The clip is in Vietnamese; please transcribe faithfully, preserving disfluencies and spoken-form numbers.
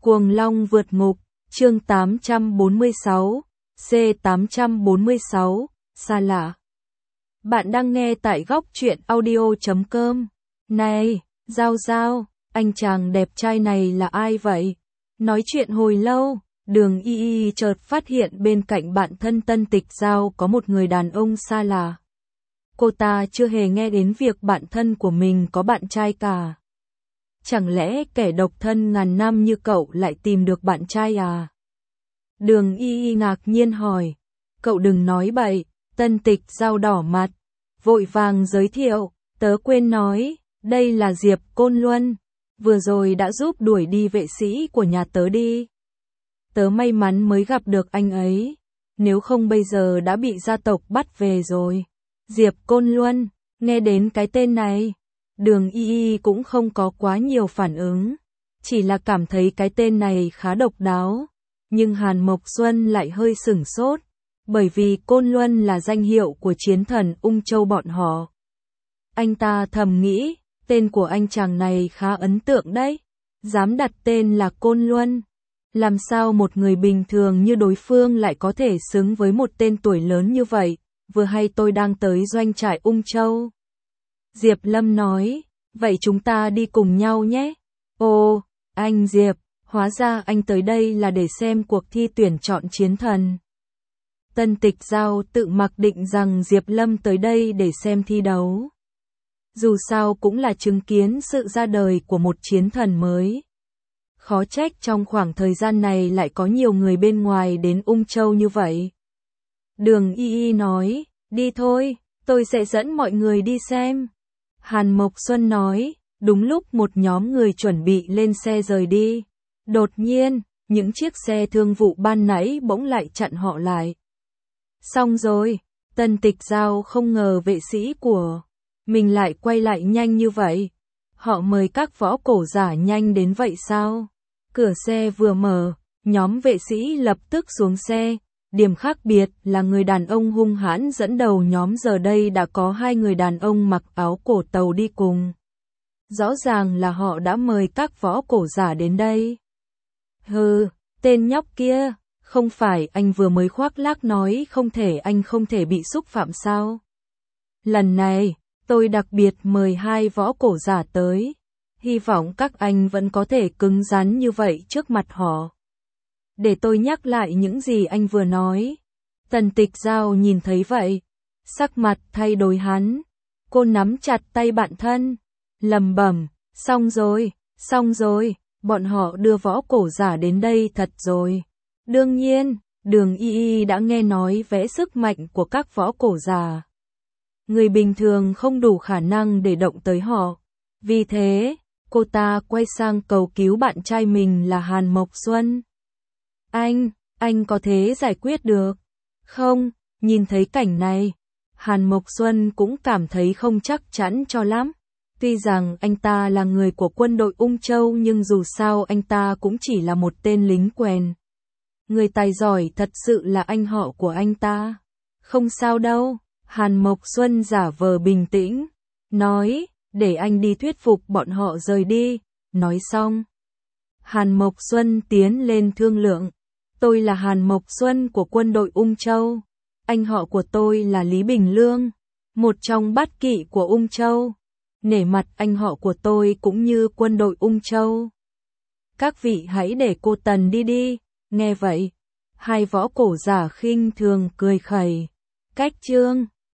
Cuồng Long vượt ngục, chương tám trăm bốn mươi sáu, C tám trăm bốn mươi sáu, xa lạ. Bạn đang nghe tại góc truyện audio chấm com. Này, Giao Giao, anh chàng đẹp trai này là ai vậy? Nói chuyện hồi lâu, Đường Y Y chợt phát hiện bên cạnh bạn thân Tân Tịch Giao có một người đàn ông xa lạ. Cô ta chưa hề nghe đến việc bạn thân của mình có bạn trai cả. Chẳng lẽ kẻ độc thân ngàn năm như cậu lại tìm được bạn trai à? Đường Y Y ngạc nhiên hỏi. Cậu đừng nói bậy. Tân Tịch Giao đỏ mặt, vội vàng giới thiệu. Tớ quên nói, đây là Diệp Côn Luân, vừa rồi đã giúp đuổi đi vệ sĩ của nhà tớ đi. Tớ may mắn mới gặp được anh ấy, nếu không bây giờ đã bị gia tộc bắt về rồi. Diệp Côn Luân, nghe đến cái tên này, Đường Y Y cũng không có quá nhiều phản ứng, chỉ là cảm thấy cái tên này khá độc đáo. Nhưng Hàn Mộc Xuân lại hơi sửng sốt, bởi vì Côn Luân là danh hiệu của chiến thần Ung Châu bọn họ. Anh ta thầm nghĩ, tên của anh chàng này khá ấn tượng đấy, dám đặt tên là Côn Luân. Làm sao một người bình thường như đối phương lại có thể xứng với một tên tuổi lớn như vậy? Vừa hay tôi đang tới doanh trại Ung Châu. Diệp Lâm nói, vậy chúng ta đi cùng nhau nhé. Ồ, anh Diệp, hóa ra anh tới đây là để xem cuộc thi tuyển chọn chiến thần. Tân Tịch Giao tự mặc định rằng Diệp Lâm tới đây để xem thi đấu. Dù sao cũng là chứng kiến sự ra đời của một chiến thần mới. Khó trách trong khoảng thời gian này lại có nhiều người bên ngoài đến Ung Châu như vậy. Đường Y Y nói, đi thôi, tôi sẽ dẫn mọi người đi xem. Hàn Mộc Xuân nói, đúng lúc một nhóm người chuẩn bị lên xe rời đi. Đột nhiên, những chiếc xe thương vụ ban nãy bỗng lại chặn họ lại. Xong rồi, Tân Tịch Giao không ngờ vệ sĩ của mình lại quay lại nhanh như vậy. Họ mời các võ cổ giả nhanh đến vậy sao? Cửa xe vừa mở, nhóm vệ sĩ lập tức xuống xe. Điểm khác biệt là người đàn ông hung hãn dẫn đầu nhóm giờ đây đã có hai người đàn ông mặc áo cổ tàu đi cùng. Rõ ràng là họ đã mời các võ cổ giả đến đây. Hừ, tên nhóc kia, không phải anh vừa mới khoác lác nói không thể anh không thể bị xúc phạm sao? Lần này, tôi đặc biệt mời hai võ cổ giả tới. Hy vọng các anh vẫn có thể cứng rắn như vậy trước mặt họ. Để tôi nhắc lại những gì anh vừa nói. Tần Tịch Giao nhìn thấy vậy, sắc mặt thay đổi hắn. Cô nắm chặt tay bạn thân, lẩm bẩm, xong rồi, xong rồi, bọn họ đưa võ cổ giả đến đây thật rồi. Đương nhiên, Đường Y Y đã nghe nói vẽ sức mạnh của các võ cổ giả. Người bình thường không đủ khả năng để động tới họ. Vì thế, cô ta quay sang cầu cứu bạn trai mình là Hàn Mộc Xuân. Anh, anh có thể giải quyết được không? Nhìn thấy cảnh này, Hàn Mộc Xuân cũng cảm thấy không chắc chắn cho lắm. Tuy rằng anh ta là người của quân đội Ung Châu nhưng dù sao anh ta cũng chỉ là một tên lính quèn. Người tài giỏi thật sự là anh họ của anh ta. Không sao đâu, Hàn Mộc Xuân giả vờ bình tĩnh, nói, để anh đi thuyết phục bọn họ rời đi. Nói xong, Hàn Mộc Xuân tiến lên thương lượng. Tôi là Hàn Mộc Xuân của quân đội Ung Châu. Anh họ của tôi là Lý Bình Lương, một trong bát kỵ của Ung Châu. Nể mặt anh họ của tôi cũng như quân đội Ung Châu. Các vị hãy để cô Tần đi đi. Nghe vậy, hai võ cổ giả khinh thường cười khẩy. Cách chương